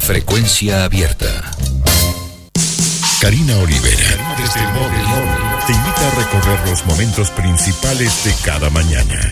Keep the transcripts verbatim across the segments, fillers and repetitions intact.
Frecuencia abierta. Karina Olivera, desde el móvil, te invita a recorrer los momentos principales de cada mañana.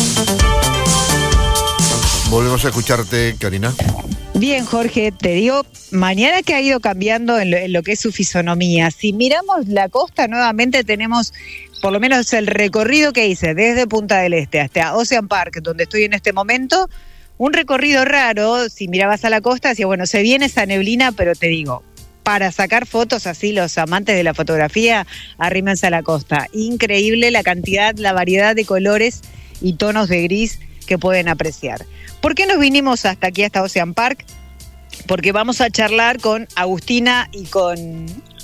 Volvemos a escucharte, Karina. Bien, Jorge, te digo, mañana que ha ido cambiando en lo, en lo que es su fisonomía. Si miramos la costa, nuevamente tenemos por lo menos el recorrido que hice desde Punta del Este hasta Ocean Park, donde estoy en este momento. Un recorrido raro, si mirabas a la costa, decía, bueno, se viene esa neblina, pero te digo, para sacar fotos así, los amantes de la fotografía, arrímense a la costa. Increíble la cantidad, la variedad de colores y tonos de gris que pueden apreciar. ¿Por qué nos vinimos hasta aquí, hasta Ocean Park? Porque vamos a charlar con Agustina y con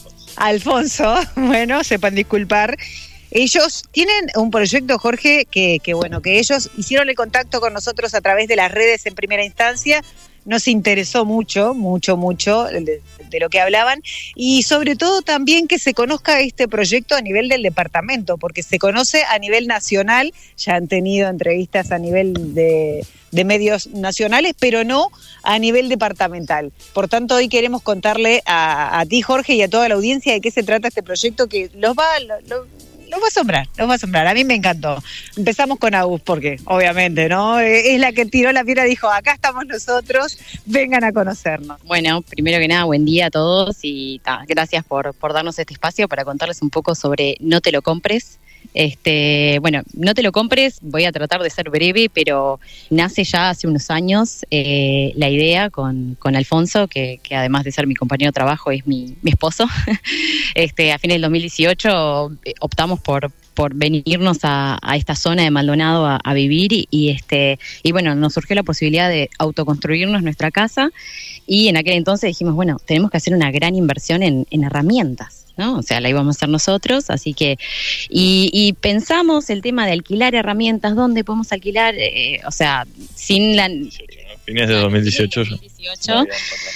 Alfonso. Bueno, sepan disculpar. Ellos tienen un proyecto, Jorge, que, que bueno, que ellos hicieron el contacto con nosotros a través de las redes en primera instancia. Nos interesó mucho, mucho, mucho de, de lo que hablaban y sobre todo también que se conozca este proyecto a nivel del departamento, porque se conoce a nivel nacional, ya han tenido entrevistas a nivel de, de medios nacionales, pero no a nivel departamental. Por tanto, hoy queremos contarle a, a ti, Jorge, y a toda la audiencia de qué se trata este proyecto que los va... Lo, lo, Nos va a asombrar, nos va a asombrar. A mí me encantó. Empezamos con Agus, porque obviamente, ¿no? Es la que tiró la piedra y dijo, acá estamos nosotros, vengan a conocernos. Bueno, primero que nada, buen día a todos y ta, gracias por, por darnos este espacio para contarles un poco sobre No Te Lo Compres. Este, bueno, No Te Lo Compres, voy a tratar de ser breve, pero nace ya hace unos años eh, la idea con, con Alfonso, que, que además de ser mi compañero de trabajo es mi, mi esposo. Este, a fines del dos mil dieciocho optamos por por venirnos a, a esta zona de Maldonado a, a vivir y, y este y bueno, nos surgió la posibilidad de autoconstruirnos nuestra casa y en aquel entonces dijimos, bueno, tenemos que hacer una gran inversión en, en herramientas, ¿no? O sea, la íbamos a hacer nosotros, así que y, y pensamos el tema de alquilar herramientas, ¿dónde podemos alquilar? Eh, o sea, sin la... Fines de dos mil dieciocho. dos mil dieciocho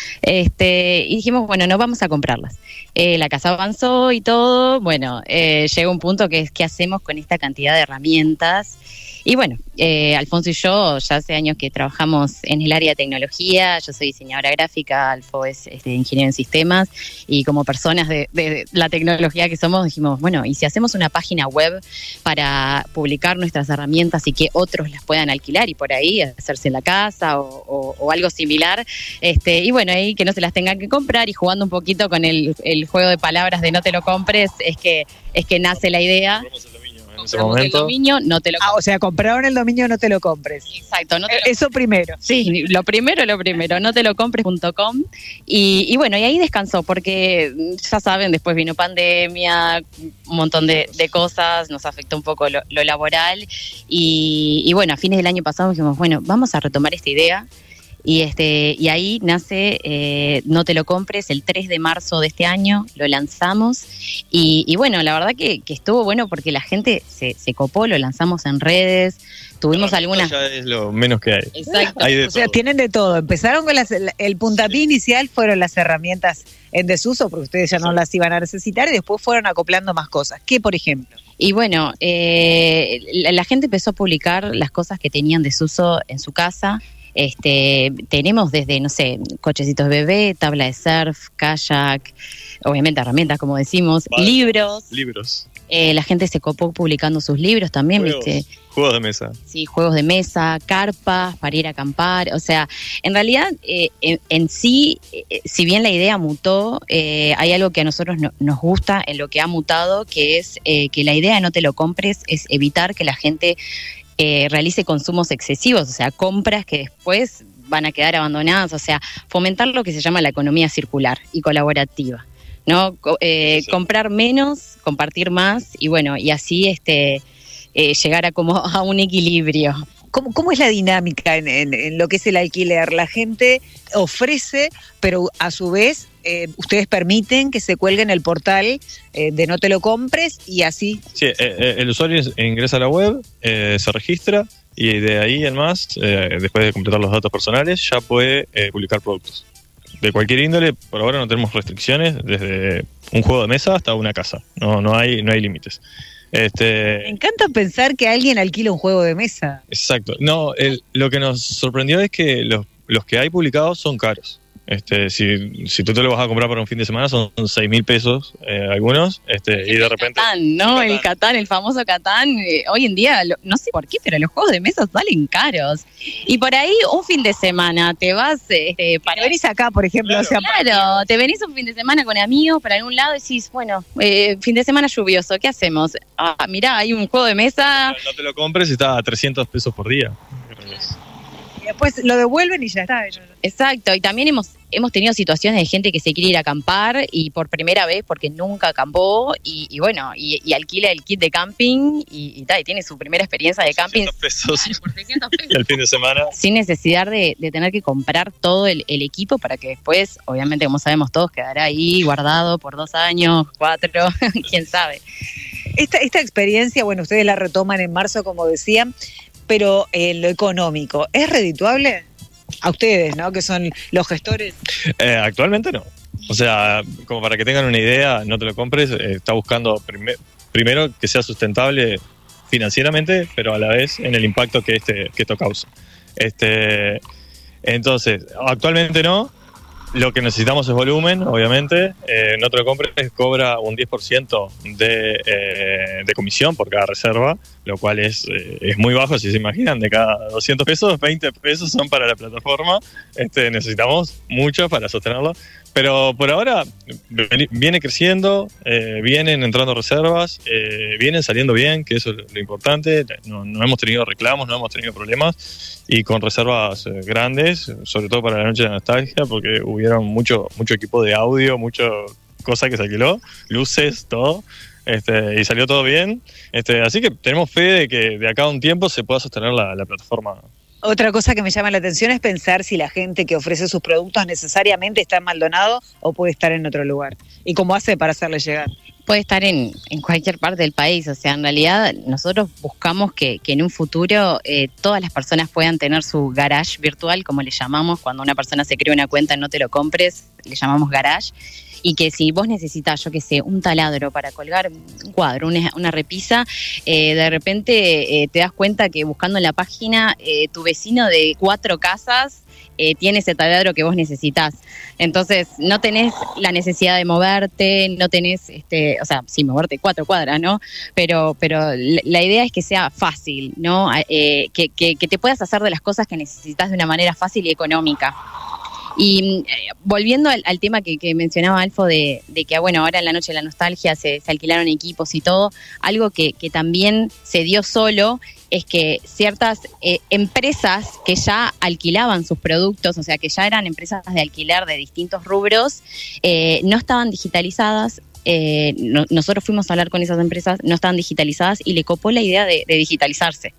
este, y dijimos, bueno, no vamos a comprarlas. Eh, la casa avanzó y todo, bueno, eh, llega un punto que es, ¿qué hacemos con esta cantidad de herramientas? Y bueno, eh, Alfonso y yo ya hace años que trabajamos en el área de tecnología, yo soy diseñadora gráfica, Alfo es este, ingeniero en sistemas, y como personas de, de la tecnología que somos dijimos, bueno, ¿y si hacemos una página web para publicar nuestras herramientas y que otros las puedan alquilar y por ahí hacerse en la casa o, o, o algo similar? Este, y bueno, ahí que no se las tengan que comprar y jugando un poquito con el, el juego de palabras de No Te Lo Compres, es que, es que nace la idea. En ese momento. El dominio, no te lo ah, o sea, compraron el dominio, no te lo compres. Exacto. No te lo Eso compres. primero. Sí, lo primero, lo primero, no te lo compres punto com. Y, y bueno, y ahí descansó, porque ya saben, después vino pandemia, un montón de, de cosas, nos afectó un poco lo, lo laboral. Y, y bueno, a fines del año pasado dijimos, bueno, vamos a retomar esta idea. Y este y ahí nace eh, No Te Lo Compres el tres de marzo de este año, lo lanzamos y, y bueno, la verdad que, que estuvo bueno porque la gente se, se copó, lo lanzamos en redes, tuvimos algunas... Ya es lo menos que hay. Exacto. Hay de O sea, todo. tienen de todo. Empezaron con las, el puntapié inicial fueron las herramientas en desuso, porque ustedes ya no las iban a necesitar, y después fueron acoplando más cosas. ¿Qué, por ejemplo? Y bueno, eh, la, la gente empezó a publicar las cosas que tenían desuso en su casa. Este, tenemos desde, no sé, cochecitos de bebé, tabla de surf, kayak, obviamente herramientas, como decimos, Vale. libros. Libros. Eh, la gente se copó publicando sus libros también, Juegos. ¿viste? Juegos de mesa. Sí, juegos de mesa, carpas para ir a acampar. O sea, en realidad, eh, en, en sí, eh, si bien la idea mutó, eh, hay algo que a nosotros no, nos gusta en lo que ha mutado, que es eh, que la idea de No Te Lo Compres es evitar que la gente eh, realice consumos excesivos, o sea, compras que después van a quedar abandonadas, o sea, fomentar lo que se llama la economía circular y colaborativa, ¿no? Co- eh, Sí. Comprar menos, compartir más y bueno, y así este eh, llegar a como a un equilibrio. ¿Cómo, cómo es la dinámica en, en, en lo que es el alquiler? La gente ofrece, pero a su vez eh, ustedes permiten que se cuelgue en el portal eh, de No Te Lo Compres y así. Sí, eh, eh, el usuario ingresa a la web, eh, se registra y de ahí en más, eh, después de completar los datos personales, ya puede eh, publicar productos. De cualquier índole, por ahora no tenemos restricciones, desde un juego de mesa hasta una casa. No, no hay, no hay límites. Este, Me encanta pensar que alguien alquila un juego de mesa. exacto. No, el, lo que nos sorprendió es que los, los que hay publicados son caros. Este, si, si tú te lo vas a comprar para un fin de semana son seis mil pesos eh, algunos, este, y de repente... Catán, ¿no? El Catán, el famoso Catán. Eh, hoy en día, lo, no sé por qué, pero los juegos de mesa salen caros. Y por ahí un fin de semana te vas... Este, para... Te venís acá, por ejemplo. Claro. O sea, Claro, te venís un fin de semana con amigos para algún lado y decís, bueno, eh, fin de semana lluvioso, ¿qué hacemos? Ah, mirá, hay un juego de mesa... No te lo compres y está a trescientos pesos por día. y después lo devuelven y ya está. Exacto, y también hemos hemos tenido situaciones de gente que se quiere ir a acampar y por primera vez porque nunca acampó y, y bueno, y, y alquila el kit de camping y, y, tal, y tiene su primera experiencia de camping Pesos. por seiscientos pesos. Y el fin de semana. Sin necesidad de, de tener que comprar todo el, el equipo para que después, obviamente, como sabemos todos, quedará ahí guardado por dos años, cuatro, quién sabe. Esta, esta experiencia, bueno, ustedes la retoman en marzo, como decían, pero en eh, lo económico, ¿es redituable? A ustedes, ¿no? Que son los gestores. Eh, actualmente no. O sea, como para que tengan una idea, no te lo compres, eh, está buscando prime- primero que sea sustentable financieramente, pero a la vez en el impacto que, este, que esto causa. Este, entonces, actualmente no. Lo que necesitamos es volumen, obviamente. Eh, no te lo compres, cobra un diez por ciento de, eh, de comisión por cada reserva, lo cual es, eh, es muy bajo, si se imaginan. De cada doscientos pesos, veinte pesos son para la plataforma. Este, necesitamos mucho para sostenerlo. Pero por ahora viene creciendo, eh, vienen entrando reservas, eh, vienen saliendo bien, que eso es lo importante. No, no hemos tenido reclamos, no hemos tenido problemas. Y con reservas eh, grandes, sobre todo para la Noche de la Nostalgia, porque hubieron mucho, mucho equipo de audio, mucho cosa que se alquiló, luces, todo. Este, y salió todo bien. Este, así que tenemos fe de que de acá a un tiempo se pueda sostener la, la plataforma. Otra cosa que me llama la atención es pensar si la gente que ofrece sus productos necesariamente está en Maldonado o puede estar en otro lugar. ¿Y cómo hace para hacerle llegar? Puede estar en, en cualquier parte del país, o sea, en realidad nosotros buscamos que, que en un futuro eh, todas las personas puedan tener su garage virtual, como le llamamos, cuando una persona se crea una cuenta No Te Lo Compres, le llamamos garage, y que si vos necesitas, yo qué sé, un taladro para colgar un cuadro, una, una repisa, eh, de repente eh, te das cuenta que buscando en la página eh, tu vecino de cuatro casas eh, tiene ese taladro que vos necesitas. Entonces no tenés la necesidad de moverte, no tenés, este, o sea, sí, moverte cuatro cuadras, ¿no? Pero, pero la idea es que sea fácil, ¿no? Eh, que, que, que te puedas hacer de las cosas que necesitas de una manera fácil y económica. Y eh, volviendo al, al tema que, que mencionaba Alfo de, de que, bueno, ahora en la Noche de la Nostalgia se, se alquilaron equipos y todo, algo que, que también se dio solo es que ciertas eh, empresas que ya alquilaban sus productos, o sea, que ya eran empresas de alquiler de distintos rubros, eh, no estaban digitalizadas. Eh, no, nosotros fuimos a hablar con esas empresas, no estaban digitalizadas y le copó la idea de, de digitalizarse.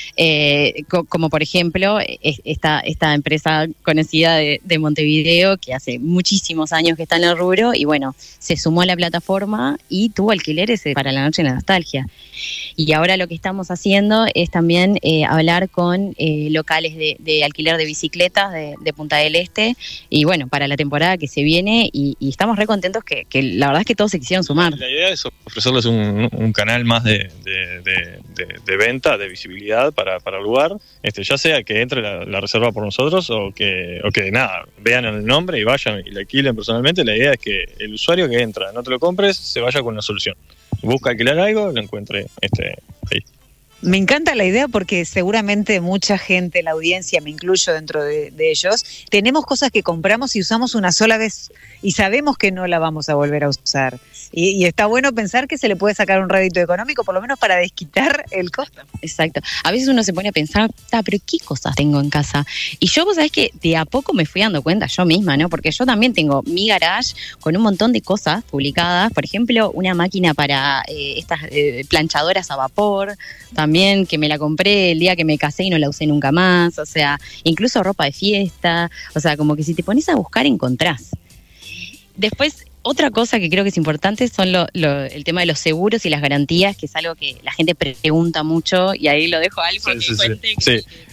Eh, co- como por ejemplo esta, esta empresa conocida de, de Montevideo que hace muchísimos años que está en el rubro y bueno, se sumó a la plataforma y tuvo alquileres para la Noche de la Nostalgia. Y ahora lo que estamos haciendo es también eh, hablar con eh, locales de, de alquiler de bicicletas de, de Punta del Este y bueno, para la temporada que se viene y, y estamos re contentos que, que la verdad es que todos se quisieron sumar. La idea es ofrecerles un, un canal más de, de, de, de, de venta, de visibilidad para, para el lugar, este, ya sea que entre la, la reserva por nosotros o que, o que nada, vean el nombre y vayan y la alquilen personalmente. La idea es que el usuario que entra, No Te Lo Compres, se vaya con una solución. Busca alquilar algo, lo encuentre este, ahí. Me encanta la idea porque seguramente mucha gente, la audiencia, me incluyo dentro de, de ellos, tenemos cosas que compramos y usamos una sola vez y sabemos que no la vamos a volver a usar. Y, y está bueno pensar que se le puede sacar un rédito económico, por lo menos para desquitar el costo. Exacto. A veces uno se pone a pensar, ah, pero ¿qué cosas tengo en casa? Y yo, vos sabés que de a poco me fui dando cuenta yo misma, ¿no? Porque yo también tengo mi garage con un montón de cosas publicadas. Por ejemplo, una máquina para eh, estas eh, planchadoras a vapor, también que me la compré el día que me casé y no la usé nunca más. O sea, incluso ropa de fiesta. O sea, como que si te pones a buscar, encontrás. Después, otra cosa que creo que es importante son lo, lo, el tema de los seguros y las garantías, que es algo que la gente pregunta mucho, y ahí lo dejo a Alfo Sí, que sí, cuente. sí. Que, Sí.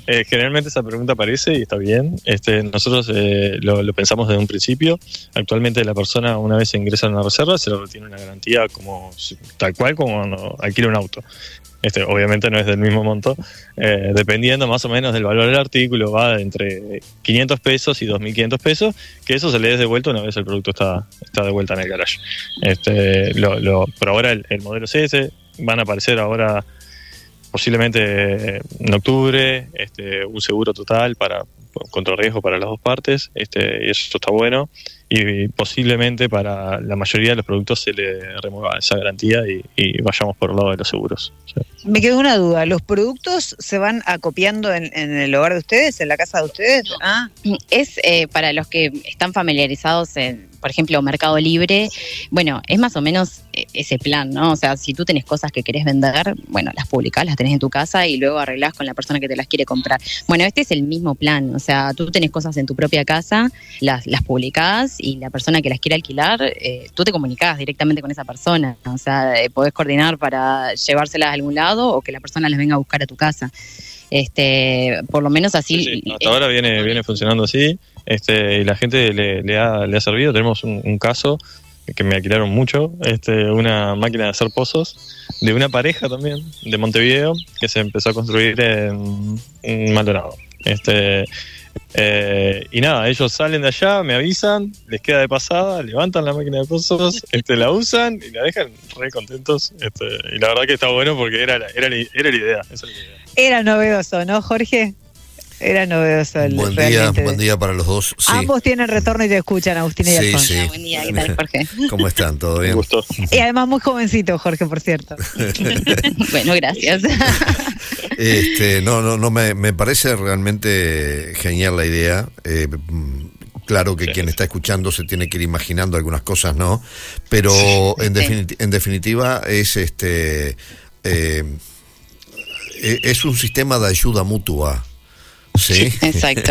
Eh, generalmente esa pregunta aparece y está bien. Este, nosotros eh, lo, lo pensamos desde un principio. Actualmente la persona, una vez ingresa en una reserva, se le retiene una garantía como tal cual como cuando alquila un auto. Este, obviamente no es del mismo monto, eh, dependiendo más o menos del valor del artículo, va entre quinientos pesos y dos mil quinientos pesos, que eso se le es devuelto una vez el producto está, está de vuelta en el garage. Este, lo, lo, por ahora el, el modelo es ese, van a aparecer ahora posiblemente en octubre, este, un seguro total para contra riesgo para las dos partes, este, y eso está bueno, y posiblemente para la mayoría de los productos se le remueva esa garantía y, y vayamos por el lado de los seguros. ¿Sí? Me quedó una duda, ¿los productos se van acopiando en, en el hogar de ustedes, en la casa de ustedes? No. Ah. Es eh, para los que están familiarizados en, por ejemplo, Mercado Libre, bueno, es más o menos ese plan, ¿no? O sea, si tú tenés cosas que querés vender, bueno, las publicás, las tenés en tu casa y luego arreglás con la persona que te las quiere comprar. Bueno, este es el mismo plan, o sea, tú tenés cosas en tu propia casa, las, las publicás y la persona que las quiere alquilar, eh, tú te comunicás directamente con esa persona, o sea, eh, podés coordinar para llevárselas a algún lado o que la persona las venga a buscar a tu casa. Este, por lo menos así. Sí, sí. Hasta eh, ahora viene, viene funcionando así, este, y la gente le, le, ha, le ha servido. Tenemos un, un caso que me alquilaron mucho, este, una máquina de hacer pozos de una pareja también de Montevideo que se empezó a construir en, en Maldonado. Este, eh, y nada, ellos salen de allá, me avisan, les queda de pasada, levantan la máquina de pozos, este, la usan y la dejan re contentos. Este, y la verdad que está bueno porque era la, era la, era la idea. Esa era la idea. Era novedoso, ¿no, Jorge? Era novedoso. El, buen día, buen día para los dos. Sí. Ambos tienen retorno y te escuchan, Agustín y sí, Alfonso. Sí. Buen día, ¿qué tal, Jorge? ¿Cómo están? ¿Todo bien? Un gusto. Y además muy jovencito, Jorge, por cierto. Bueno, gracias. Este, no, no, no me, me parece realmente genial la idea. Eh, Claro que sí. Quien está escuchando se tiene que ir imaginando algunas cosas, ¿no? Pero sí. en, defini- en definitiva es este eh, es un sistema de ayuda mutua. Sí, sí, exacto.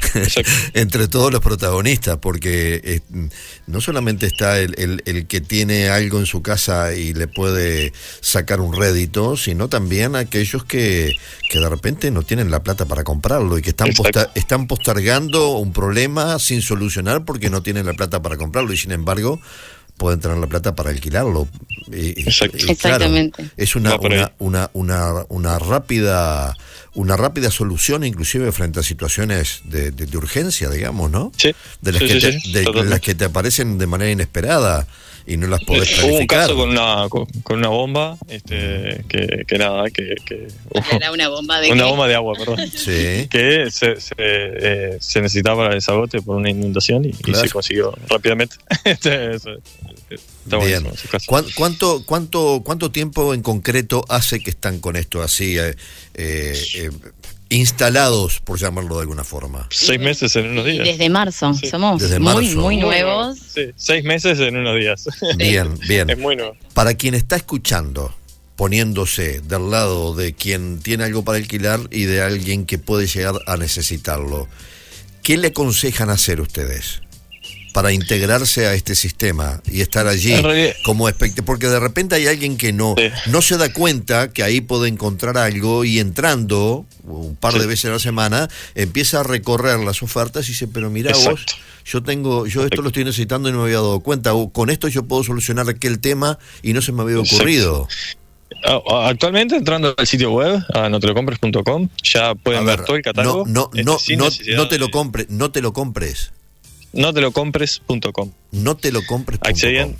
Entre todos los protagonistas, porque eh, no solamente está el, el, el que tiene algo en su casa y le puede sacar un rédito, sino también aquellos que, que de repente no tienen la plata para comprarlo y que están, posta- están postergando un problema sin solucionar porque no tienen la plata para comprarlo y sin embargo pueden tener la plata para alquilarlo. Y, Exacto. y, Exactamente. Claro, es una, no, una, una, una, una rápida una rápida solución, inclusive frente a situaciones de, de, de urgencia, digamos, ¿no? Sí. De las, sí, que, sí, te, sí, de las que te aparecen de manera inesperada y no las podés planificar. Hubo un caso con una con, con una bomba, este, que, que nada, que, que era una bomba de una qué? bomba de agua, perdón. Sí. Que se, se, eh, se necesitaba para el desagote por una inundación y, claro. y se consiguió rápidamente. este, eso, está Bien. Buenísimo, ¿Cuánto, cuánto, ¿Cuánto tiempo en concreto hace que están con esto así, eh, eh, instalados, por llamarlo de alguna forma? Seis meses en unos días. Desde marzo, sí. somos Desde muy, marzo. muy nuevos. Sí, seis meses en unos días. Bien, bien. Es muy nuevo. Para quien está escuchando, poniéndose del lado de quien tiene algo para alquilar y de alguien que puede llegar a necesitarlo, ¿qué le aconsejan hacer ustedes para integrarse a este sistema y estar allí como espectador? Porque de repente hay alguien que no, sí. no se da cuenta que ahí puede encontrar algo y entrando un par sí. de veces a la semana empieza a recorrer las ofertas y dice, pero mira vos, yo tengo, yo esto lo estoy necesitando y no me había dado cuenta, o con esto yo puedo solucionar aquel tema y no se me había ocurrido. Exacto. Actualmente entrando al sitio web a no te lo compres punto com ya pueden ver, ver todo el catálogo. No, no, este, no, no, no te lo compres, no te lo compres. no te lo compres punto com. No te lo compres punto com. Accediendo,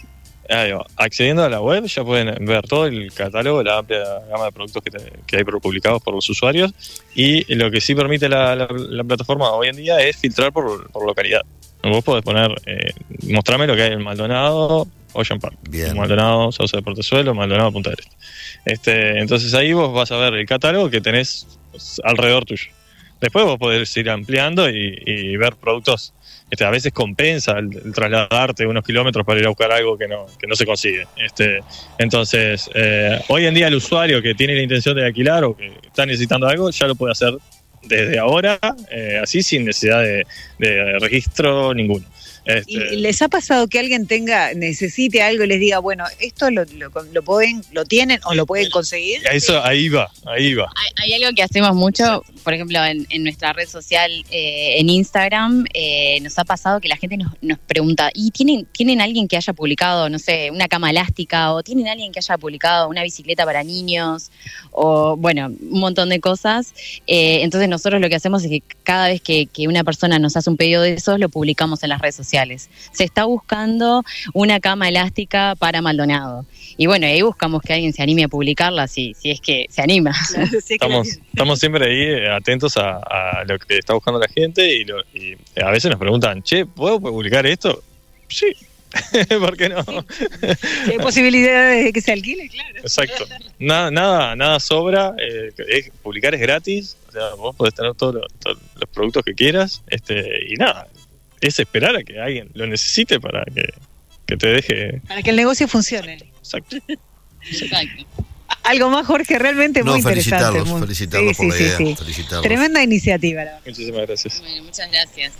accediendo a la web ya pueden ver todo el catálogo, la amplia gama de productos que, te, que hay publicados por los usuarios, y lo que sí permite la, la, la plataforma hoy en día es filtrar por, por localidad. Vos podés poner, eh, mostrame lo que hay en Maldonado, Ocean Park, Bien. Maldonado, Sauce de Portezuelo, Maldonado, Punta del Este. Este, entonces ahí vos vas a ver el catálogo que tenés alrededor tuyo. Después vos podés ir ampliando y, y ver productos. Este, a veces compensa el, el trasladarte unos kilómetros para ir a buscar algo que no, que no se consigue. Este, entonces, eh, hoy en día el usuario que tiene la intención de alquilar o que está necesitando algo, ya lo puede hacer desde ahora, eh, así sin necesidad de, de registro ninguno. Este, ¿Y les ha pasado que alguien tenga, necesite algo y les diga, bueno, esto lo, lo, lo pueden, lo tienen o lo pueden conseguir? Eso, ahí va, ahí va. Hay, hay algo que hacemos mucho, por ejemplo, en, en nuestra red social, eh, en Instagram, eh, nos ha pasado que la gente nos, nos pregunta, ¿y tienen, tienen alguien que haya publicado, no sé, una cama elástica? ¿O tienen alguien que haya publicado una bicicleta para niños? O, bueno, un montón de cosas. Eh, entonces nosotros lo que hacemos es que cada vez que, que una persona nos hace un pedido de esos, lo publicamos en las redes sociales. Se está buscando una cama elástica para Maldonado. Y bueno, ahí buscamos que alguien se anime a publicarla, si, si es que se anima. Claro, sí, Estamos, claro. estamos siempre ahí atentos a, a lo que está buscando la gente y, lo, y a veces nos preguntan, che, ¿puedo publicar esto? Sí, ¿por qué no? Si hay posibilidades de que se alquile, claro. Exacto. Nada, nada, nada sobra. Eh, es, publicar es gratis. O sea, vos podés tener todos los, todos los productos que quieras. Este, y nada, es esperar a que alguien lo necesite para que, que te deje. Para que el negocio funcione. Exacto. Exacto. Algo más, Jorge, realmente No, muy interesante. felicitarlos, muy- felicitarlos sí, por sí, la idea, sí, sí. felicitarlos. Tremenda iniciativa, la verdad. Muchísimas gracias. Bueno, muchas gracias.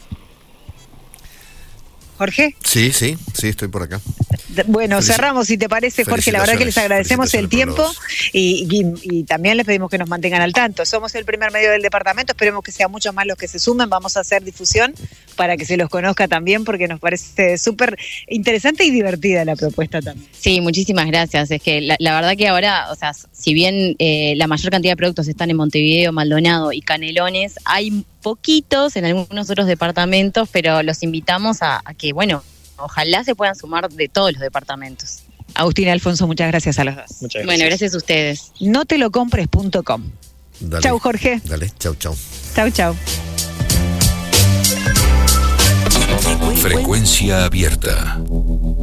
Jorge. Sí, sí, sí, estoy por acá. Bueno, Felici- cerramos, si te parece, Jorge. La verdad que les agradecemos el tiempo y, y, y también les pedimos que nos mantengan al tanto. Somos el primer medio del departamento, esperemos que sean muchos más los que se sumen. Vamos a hacer difusión para que se los conozca también, porque nos parece súper interesante y divertida la propuesta también. Sí, muchísimas gracias. Es que la, la verdad que ahora, o sea, si bien eh, la mayor cantidad de productos están en Montevideo, Maldonado y Canelones, hay poquitos en algunos otros departamentos, pero los invitamos a, a que, bueno, ojalá se puedan sumar de todos los departamentos. Agustín y Alfonso, muchas gracias a los dos. Muchas gracias. Bueno, gracias a ustedes. No te lo compres punto com. Dale. Chau, Jorge. Dale, chau, chau. Chau, chau. Frecuencia abierta.